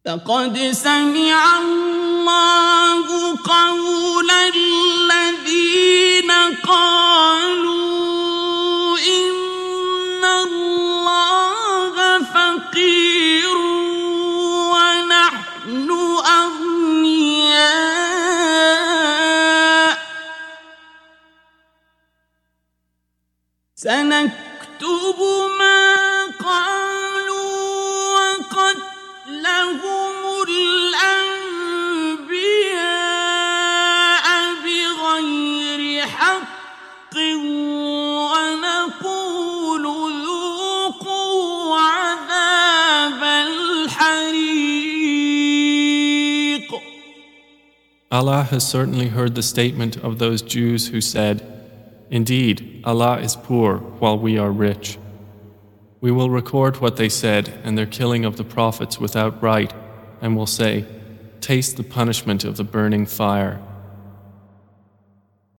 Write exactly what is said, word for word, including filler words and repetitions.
لقد سمع الله قول الذين قالوا إن الله فقير ونحن أغنياء سنكتب ما قالوا وقتلهم الأنبياء بغير حق ونقول ذوقوا عذاب الحريق. Allah has certainly heard the statement of those Jews who said, "Indeed, Allah is poor while we are rich." We will record what they said and their killing of the prophets without right, and will say, "Taste the punishment of the burning fire."